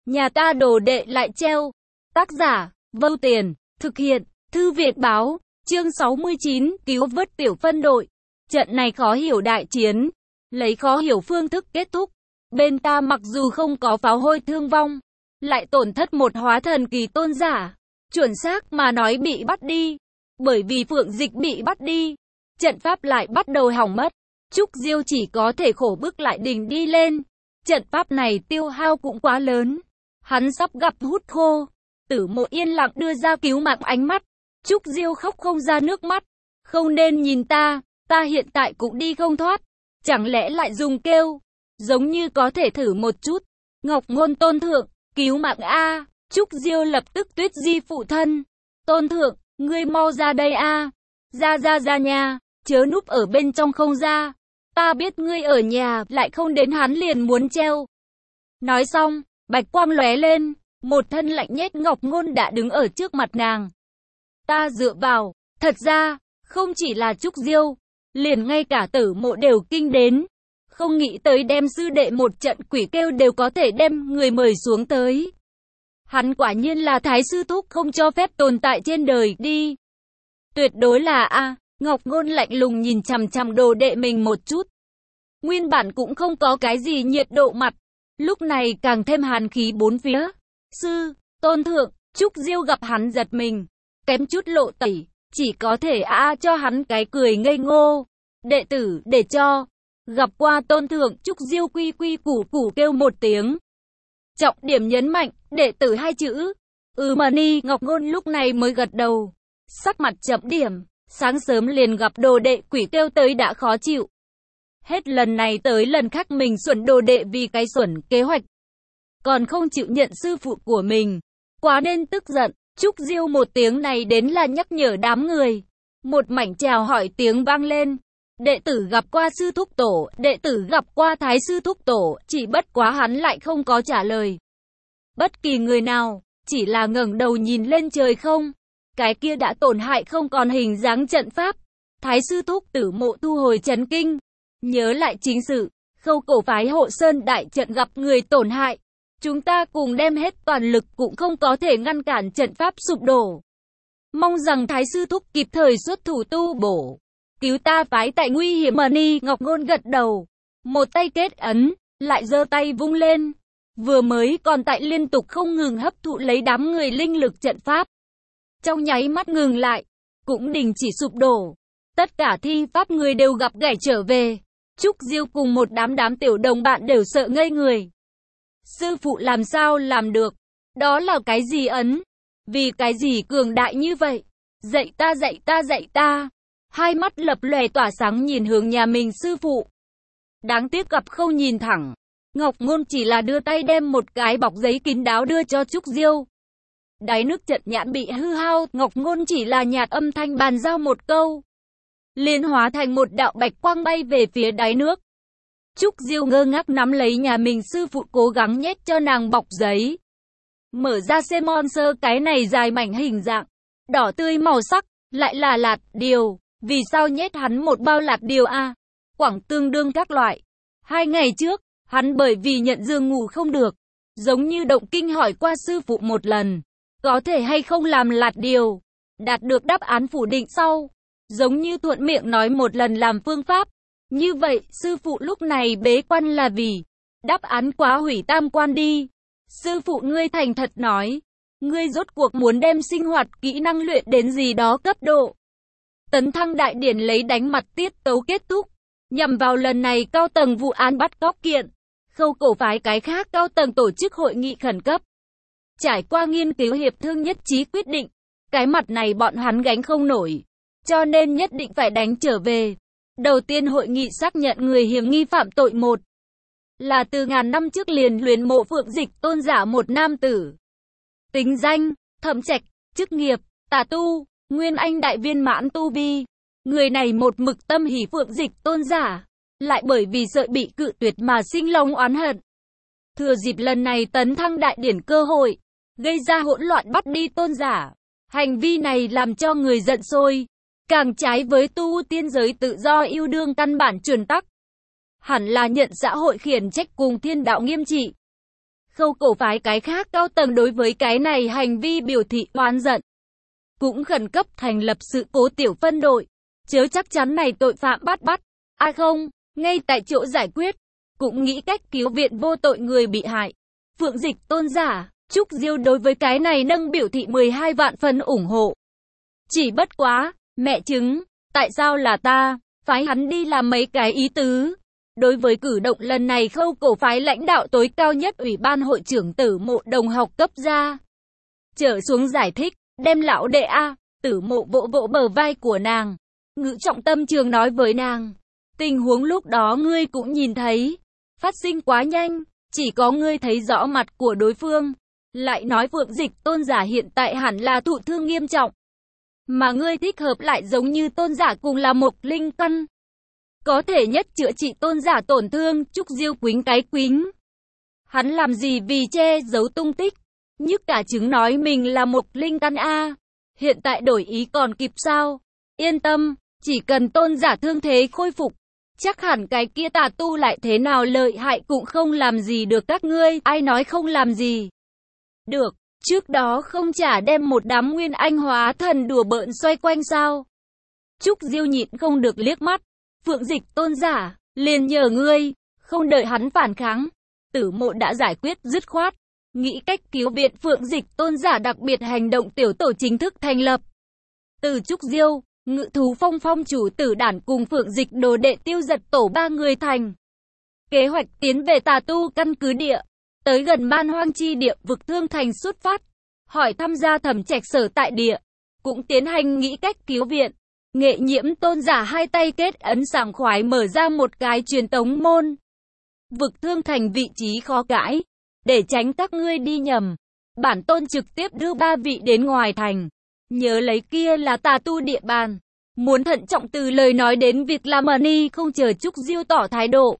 Nhà ta đồ đệ lại treo. Tác giả, Vâu Tiền, thực hiện, Thư viện báo, chương 69, cứu vớt tiểu phân đội. Trận này khó hiểu đại chiến, lấy khó hiểu phương thức kết thúc. Bên ta mặc dù không có pháo hôi thương vong, lại tổn thất một hóa thần kỳ tôn giả. Chuẩn xác mà nói bị bắt đi. Bởi vì Phượng Dịch bị bắt đi, trận pháp lại bắt đầu hỏng mất. Trúc Diêu chỉ có thể khổ bức lại đình đi lên. Trận pháp này tiêu hao cũng quá lớn. Hắn sắp gặp hút khô. Tử Mộ yên lặng đưa ra cứu mạng ánh mắt. Trúc Diêu khóc không ra nước mắt. Không nên nhìn ta hiện tại cũng đi không thoát. Chẳng lẽ lại dùng kêu, giống như có thể thử một chút. Ngọc Ngôn tôn thượng, cứu mạng a. Trúc Diêu lập tức tuyết di phụ thân. Tôn thượng, ngươi mau ra đây a. Ra nhà, chớ núp ở bên trong không ra. Ta biết ngươi ở nhà, lại không đến hắn liền muốn treo. Nói xong, bạch quang lóe lên, một thân lạnh nhét Ngọc Ngôn đã đứng ở trước mặt nàng. Ta dựa vào, thật ra, không chỉ là Trúc Diêu, liền ngay cả Tử Mộ đều kinh đến. Không nghĩ tới đem sư đệ một trận quỷ kêu đều có thể đem người mời xuống tới. Hắn quả nhiên là Thái sư thúc không cho phép tồn tại trên đời đi. Tuyệt đối là a. Ngọc Ngôn lạnh lùng nhìn chằm chằm đồ đệ mình một chút. Nguyên bản cũng không có cái gì nhiệt độ mặt, lúc này càng thêm hàn khí bốn phía. Tôn thượng, Trúc Diêu gặp hắn giật mình, kém chút lộ tẩy, chỉ có thể cho hắn cái cười ngây ngô. Đệ tử, để cho. Gặp qua tôn thượng, Trúc Diêu quy quy củ củ kêu một tiếng. Trọng điểm nhấn mạnh, đệ tử hai chữ. Mani, Ngọc Ngôn lúc này mới gật đầu. Sắc mặt chậm điểm, sáng sớm liền gặp đồ đệ quỷ kêu tới đã khó chịu. Hết lần này tới lần khác mình xuẩn đồ đệ vì cái xuẩn kế hoạch. Còn không chịu nhận sư phụ của mình. Quá nên tức giận, Trúc Diêu một tiếng này đến là nhắc nhở đám người. Một mảnh chào hỏi tiếng vang lên. Đệ tử gặp qua sư thúc tổ, đệ tử gặp qua thái sư thúc tổ, chỉ bất quá hắn lại không có trả lời. Bất kỳ người nào, chỉ là ngẩng đầu nhìn lên trời không. Cái kia đã tổn hại không còn hình dáng trận pháp. Thái sư thúc Tử Mộ thu hồi chấn kinh. Nhớ lại chính sự, Khâu Cổ phái Hộ Sơn đại trận gặp người tổn hại. Chúng ta cùng đem hết toàn lực cũng không có thể ngăn cản trận pháp sụp đổ. Mong rằng Thái sư thúc kịp thời xuất thủ tu bổ. Cứu ta phái tại nguy hiểm. Mani, Ngọc Ngôn gật đầu. Một tay kết ấn, lại giơ tay vung lên. Vừa mới còn tại liên tục không ngừng hấp thụ lấy đám người linh lực trận pháp. Trong nháy mắt ngừng lại, cũng đình chỉ sụp đổ. Tất cả thi pháp người đều gặp gảy trở về. Trúc Diêu cùng một đám tiểu đồng bạn đều sợ ngây người. Sư phụ làm sao làm được? Đó là cái gì ấn? Vì cái gì cường đại như vậy? Dạy ta. Hai mắt lập lòe tỏa sáng nhìn hướng nhà mình sư phụ. Đáng tiếc gặp không nhìn thẳng. Ngọc Ngôn chỉ là đưa tay đem một cái bọc giấy kín đáo đưa cho Trúc Diêu. Đáy nước trận nhãn bị hư hao, Ngọc Ngôn chỉ là nhạt âm thanh bàn giao một câu. Liền hóa thành một đạo bạch quang bay về phía đáy nước. Trúc Diêu ngơ ngác nắm lấy nhà mình sư phụ cố gắng nhét cho nàng bọc giấy. Mở ra xem monster cái này dài mảnh hình dạng, đỏ tươi màu sắc, lại là lạt điều. Vì sao nhét hắn một bao lạt điều a? Quảng tương đương các loại. 2 ngày trước, hắn bởi vì nhận giường ngủ không được, giống như động kinh hỏi qua sư phụ một lần. Có thể hay không làm lạt điều? Đạt được đáp án phủ định sau. Giống như thuận miệng nói một lần làm phương pháp. Như vậy, sư phụ lúc này bế quan là vì đáp án quá hủy tam quan đi. Sư phụ ngươi thành thật nói. Ngươi rốt cuộc muốn đem sinh hoạt kỹ năng luyện đến gì đó cấp độ. Tấn thăng đại điển lấy đánh mặt tiết tấu kết thúc. Nhằm vào lần này cao tầng vụ án bắt cóc kiện. Khâu Cổ phái cái khác cao tầng tổ chức hội nghị khẩn cấp. Trải qua nghiên cứu hiệp thương nhất trí quyết định. Cái mặt này bọn hắn gánh không nổi. Cho nên nhất định phải đánh trở về. Đầu tiên hội nghị xác nhận người hiểm nghi phạm tội một. Là từ ngàn năm trước liền luyện mộ Phượng Dịch tôn giả một nam tử. Tính danh, Thẩm Trạch, chức nghiệp, tà tu, Nguyên Anh đại viên mãn tu vi. Người này một mực tâm hỉ Phượng Dịch tôn giả. Lại bởi vì sợ bị cự tuyệt mà sinh lòng oán hận. Thừa dịp lần này tấn thăng đại điển cơ hội, gây ra hỗn loạn bắt đi tôn giả. Hành vi này làm cho người giận sôi. Càng trái với tu tiên giới tự do yêu đương căn bản chuẩn tắc. Hẳn là nhận xã hội khiển trách cùng thiên đạo nghiêm trị. Khâu cổ phái cái khác cao tầng đối với cái này hành vi biểu thị oán giận. Cũng khẩn cấp thành lập sự cố tiểu phân đội. Chớ chắc chắn này tội phạm bắt. Không, ngay tại chỗ giải quyết. Cũng nghĩ cách cứu viện vô tội người bị hại. Phượng Dịch Tôn giả, Trúc Diêu đối với cái này nâng biểu thị 12 vạn phần ủng hộ. Chỉ bất quá, mẹ chứng, tại sao là ta, phái hắn đi làm mấy cái ý tứ. Đối với cử động lần này Khâu cổ phái lãnh đạo tối cao nhất Ủy ban hội trưởng Tử Mộ đồng học cấp ra. Trở xuống giải thích, đem lão đệ A, Tử Mộ vỗ vỗ bờ vai của nàng. Ngữ trọng tâm trường nói với nàng. Tình huống lúc đó ngươi cũng nhìn thấy. Phát sinh quá nhanh, chỉ có ngươi thấy rõ mặt của đối phương. Lại nói Phượng Dịch Tôn giả hiện tại hẳn là thụ thương nghiêm trọng. Mà ngươi thích hợp lại giống như tôn giả cùng là một linh căn. Có thể nhất chữa trị tôn giả tổn thương. Trúc Diêu quính cái quính. Hắn làm gì vì che giấu tung tích. Nhức cả chứng nói mình là một linh căn A. Hiện tại đổi ý còn kịp sao. Yên tâm, chỉ cần tôn giả thương thế khôi phục. Chắc hẳn cái kia tà tu lại thế nào lợi hại cũng không làm gì được các ngươi. Ai nói không làm gì được. Trước đó không chả đem một đám nguyên anh hóa thần đùa bỡn xoay quanh sao. Trúc Diêu nhịn không được liếc mắt. Phượng Dịch Tôn giả, liền nhờ ngươi. Không đợi hắn phản kháng, Tử Mộ đã giải quyết dứt khoát. Nghĩ cách cứu viện Phượng Dịch Tôn giả, đặc biệt hành động tiểu tổ chính thức thành lập. Từ Trúc Diêu, Ngự Thú Phong phong chủ Tử Đản cùng Phượng Dịch đồ đệ Tiêu Giật tổ 3 người thành kế hoạch tiến về tà tu căn cứ địa. Tới gần Man Hoang chi địa vực Thương Thành xuất phát. Hỏi tham gia Thẩm Trạch sở tại địa. Cũng tiến hành nghĩ cách cứu viện. Nghệ Nhiễm Tôn giả hai tay kết ấn sảng khoái mở ra một cái truyền tống môn. Vực Thương Thành vị trí khó cãi. Để tránh các ngươi đi nhầm, bản tôn trực tiếp đưa 3 vị đến ngoài thành. Nhớ lấy kia là tà tu địa bàn. Muốn thận trọng từ lời nói đến việc làm. Ni không chờ Trúc Diêu tỏ thái độ.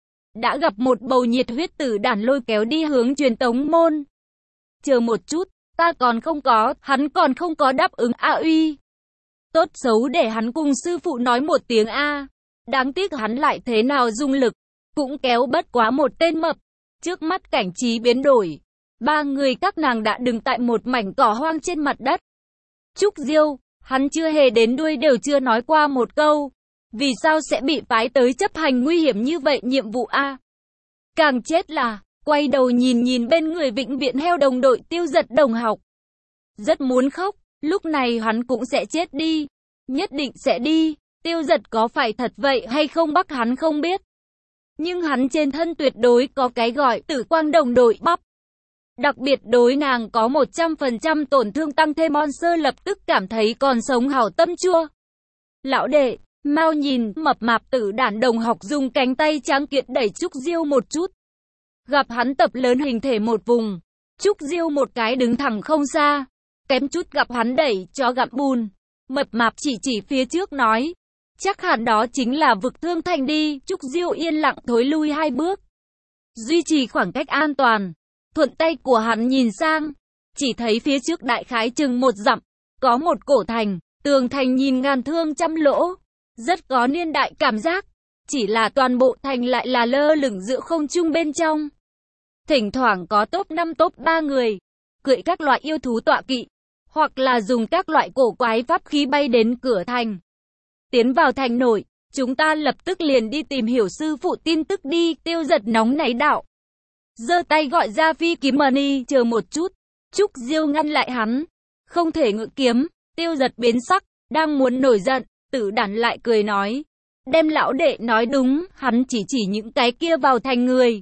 Đã gặp một bầu nhiệt huyết Tử Đản lôi kéo đi hướng truyền tống môn. Chờ một chút, ta còn không có, hắn còn không có đáp ứng A uy. Tốt xấu để hắn cùng sư phụ nói một tiếng A. Đáng tiếc hắn lại thế nào dung lực, cũng kéo bất quá một tên mập. Trước mắt cảnh trí biến đổi. 3 người các nàng đã đứng tại một mảnh cỏ hoang trên mặt đất. Trúc Diêu, hắn chưa hề đến đuôi đều chưa nói qua một câu. Vì sao sẽ bị phái tới chấp hành nguy hiểm như vậy nhiệm vụ A? Càng chết là, quay đầu nhìn bên người vĩnh viễn heo đồng đội Tiêu Giật đồng học. Rất muốn khóc, lúc này hắn cũng sẽ chết đi. Nhất định sẽ đi. Tiêu Giật có phải thật vậy hay không Bắc hắn không biết. Nhưng hắn trên thân tuyệt đối có cái gọi Tử Quang đồng đội bắp. Đặc biệt đối nàng có 100% tổn thương tăng thêm. Monster lập tức cảm thấy còn sống hảo tâm chua. Lão đệ, mau nhìn, mập mạp Tử Đản đồng học dùng cánh tay trắng kiện đẩy Trúc Diêu một chút. Gặp hắn tập lớn hình thể một vùng. Trúc Diêu một cái đứng thẳng không xa. Kém chút gặp hắn đẩy cho gặm bùn. Mập mạp chỉ phía trước nói. Chắc hẳn đó chính là vực Thương Thành đi. Trúc Diêu yên lặng thối lui 2 bước. Duy trì khoảng cách an toàn. Thuận tay của hắn nhìn sang. Chỉ thấy phía trước đại khái chừng 1 dặm. Có một cổ thành. Tường thành nhìn ngàn thương trăm lỗ. Rất có niên đại cảm giác. Chỉ là toàn bộ thành lại là lơ lửng giữa không trung bên trong. Thỉnh thoảng có top 5 top 3 người. Cưỡi các loại yêu thú tọa kỵ. Hoặc là dùng các loại cổ quái pháp khí bay đến cửa thành. Tiến vào thành nội, chúng ta lập tức liền đi tìm hiểu sư phụ tin tức đi. Tiêu Giật nóng nảy đạo. Giơ tay gọi ra phi kiếm. Ni chờ một chút. Trúc Diêu ngăn lại hắn. Không thể ngự kiếm. Tiêu Giật biến sắc, đang muốn nổi giận. Tử Đản lại cười nói. Đem lão đệ nói đúng, hắn chỉ những cái kia vào thành người.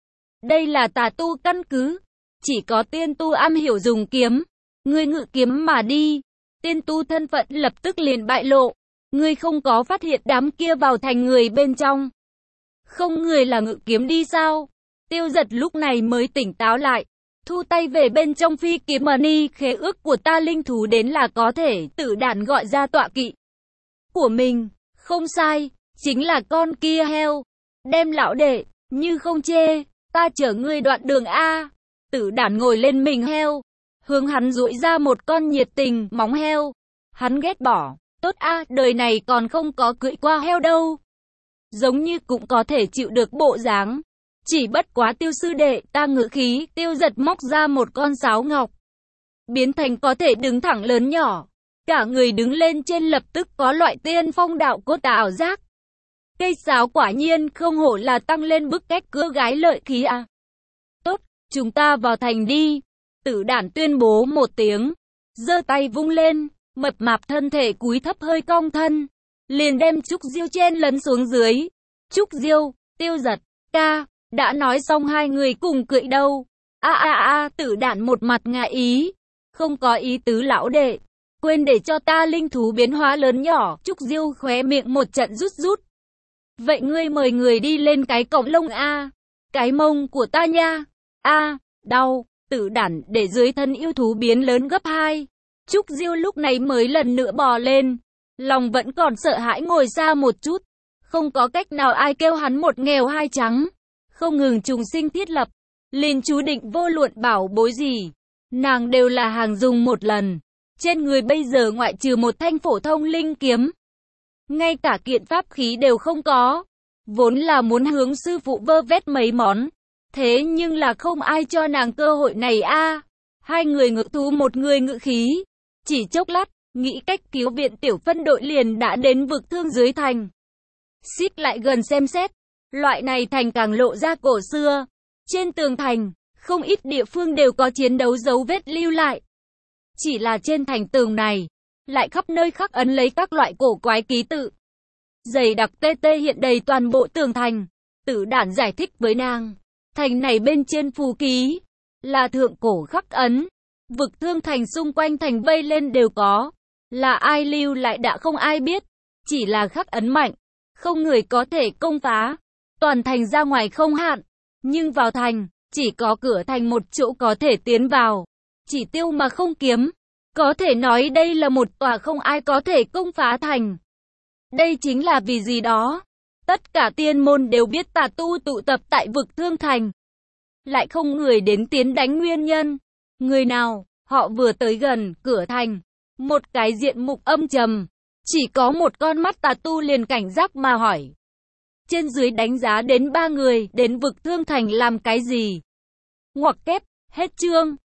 Đây là tà tu căn cứ. Chỉ có tiên tu am hiểu dùng kiếm. Ngươi ngự kiếm mà đi. Tiên tu thân phận lập tức liền bại lộ. Ngươi không có phát hiện đám kia vào thành người bên trong. Không người là ngự kiếm đi sao? Tiêu Giật lúc này mới tỉnh táo lại. Thu tay về bên trong phi kiếm. Ni khế ước của ta linh thú đến là có thể. Tử Đản gọi ra tọa kỵ của mình. Không sai, chính là con kia heo. Đem lão đệ, như không chê, ta chở ngươi đoạn đường A. Tử Đản ngồi lên mình heo. Hướng hắn duỗi ra một con nhiệt tình móng heo. Hắn ghét bỏ. Tốt A, đời này còn không có cưỡi qua heo đâu. Giống như cũng có thể chịu được bộ dáng. Chỉ bất quá Tiêu sư đệ, ta ngự khí, Tiêu Giật móc ra một con sáo ngọc. Biến thành có thể đứng thẳng lớn nhỏ. Cả người đứng lên trên lập tức có loại tiên phong đạo cốt ảo giác. Cây sáo quả nhiên không hổ là tăng lên bức cách cưa gái lợi khí à. Tốt, chúng ta vào thành đi. Tử Đản tuyên bố một tiếng. Giơ tay vung lên, mập mạp thân thể cúi thấp hơi cong thân. Liền đem Trúc Diêu chen lấn xuống dưới. Trúc Diêu, Tiêu Giật, ca, đã nói xong hai người cùng cưỡi đâu. Tử Đản một mặt ngại ý. Không có ý tứ lão đệ. Quên để cho ta linh thú biến hóa lớn nhỏ. Trúc Diêu khóe miệng một trận rút rút. Vậy ngươi mời người đi lên cái cổng lông a. Cái mông của ta nha. Đau. Tử Đản để dưới thân yêu thú biến lớn gấp 2. Trúc Diêu lúc này mới lần nữa bò lên. Lòng vẫn còn sợ hãi ngồi xa một chút. Không có cách nào ai kêu hắn một nghèo hai trắng. Không ngừng trùng sinh thiết lập. Liền chú định vô luận bảo bối gì. Nàng đều là hàng dùng một lần. Trên người bây giờ ngoại trừ một thanh phổ thông linh kiếm. Ngay cả kiện pháp khí đều không có. Vốn là muốn hướng sư phụ vơ vét mấy món. Thế nhưng là không ai cho nàng cơ hội này a. Hai người ngự thú một người ngự khí. Chỉ chốc lát, nghĩ cách cứu viện tiểu phân đội liền đã đến vực thương dưới thành. Xích lại gần xem xét. Loại này thành càng lộ ra cổ xưa. Trên tường thành, không ít địa phương đều có chiến đấu dấu vết lưu lại. Chỉ là trên thành tường này, lại khắp nơi khắc ấn lấy các loại cổ quái ký tự. Dày đặc tê tê hiện đầy toàn bộ tường thành. Tử Đản giải thích với nàng. Thành này bên trên phù ký, là thượng cổ khắc ấn. Vực thương thành xung quanh thành vây lên đều có. Là ai lưu lại đã không ai biết. Chỉ là khắc ấn mạnh. Không người có thể công phá. Toàn thành ra ngoài không hạn. Nhưng vào thành, chỉ có cửa thành một chỗ có thể tiến vào. Chỉ tiêu mà không kiếm. Có thể nói đây là một tòa không ai có thể công phá thành. Đây chính là vì gì đó. Tất cả tiên môn đều biết tà tu tụ tập tại vực thương thành. Lại không người đến tiến đánh nguyên nhân. Người nào, họ vừa tới gần cửa thành. Một cái diện mục âm trầm. Chỉ có một con mắt tà tu liền cảnh giác mà hỏi. Trên dưới đánh giá đến 3 người đến vực thương thành làm cái gì? Ngoặc kép, hết chương.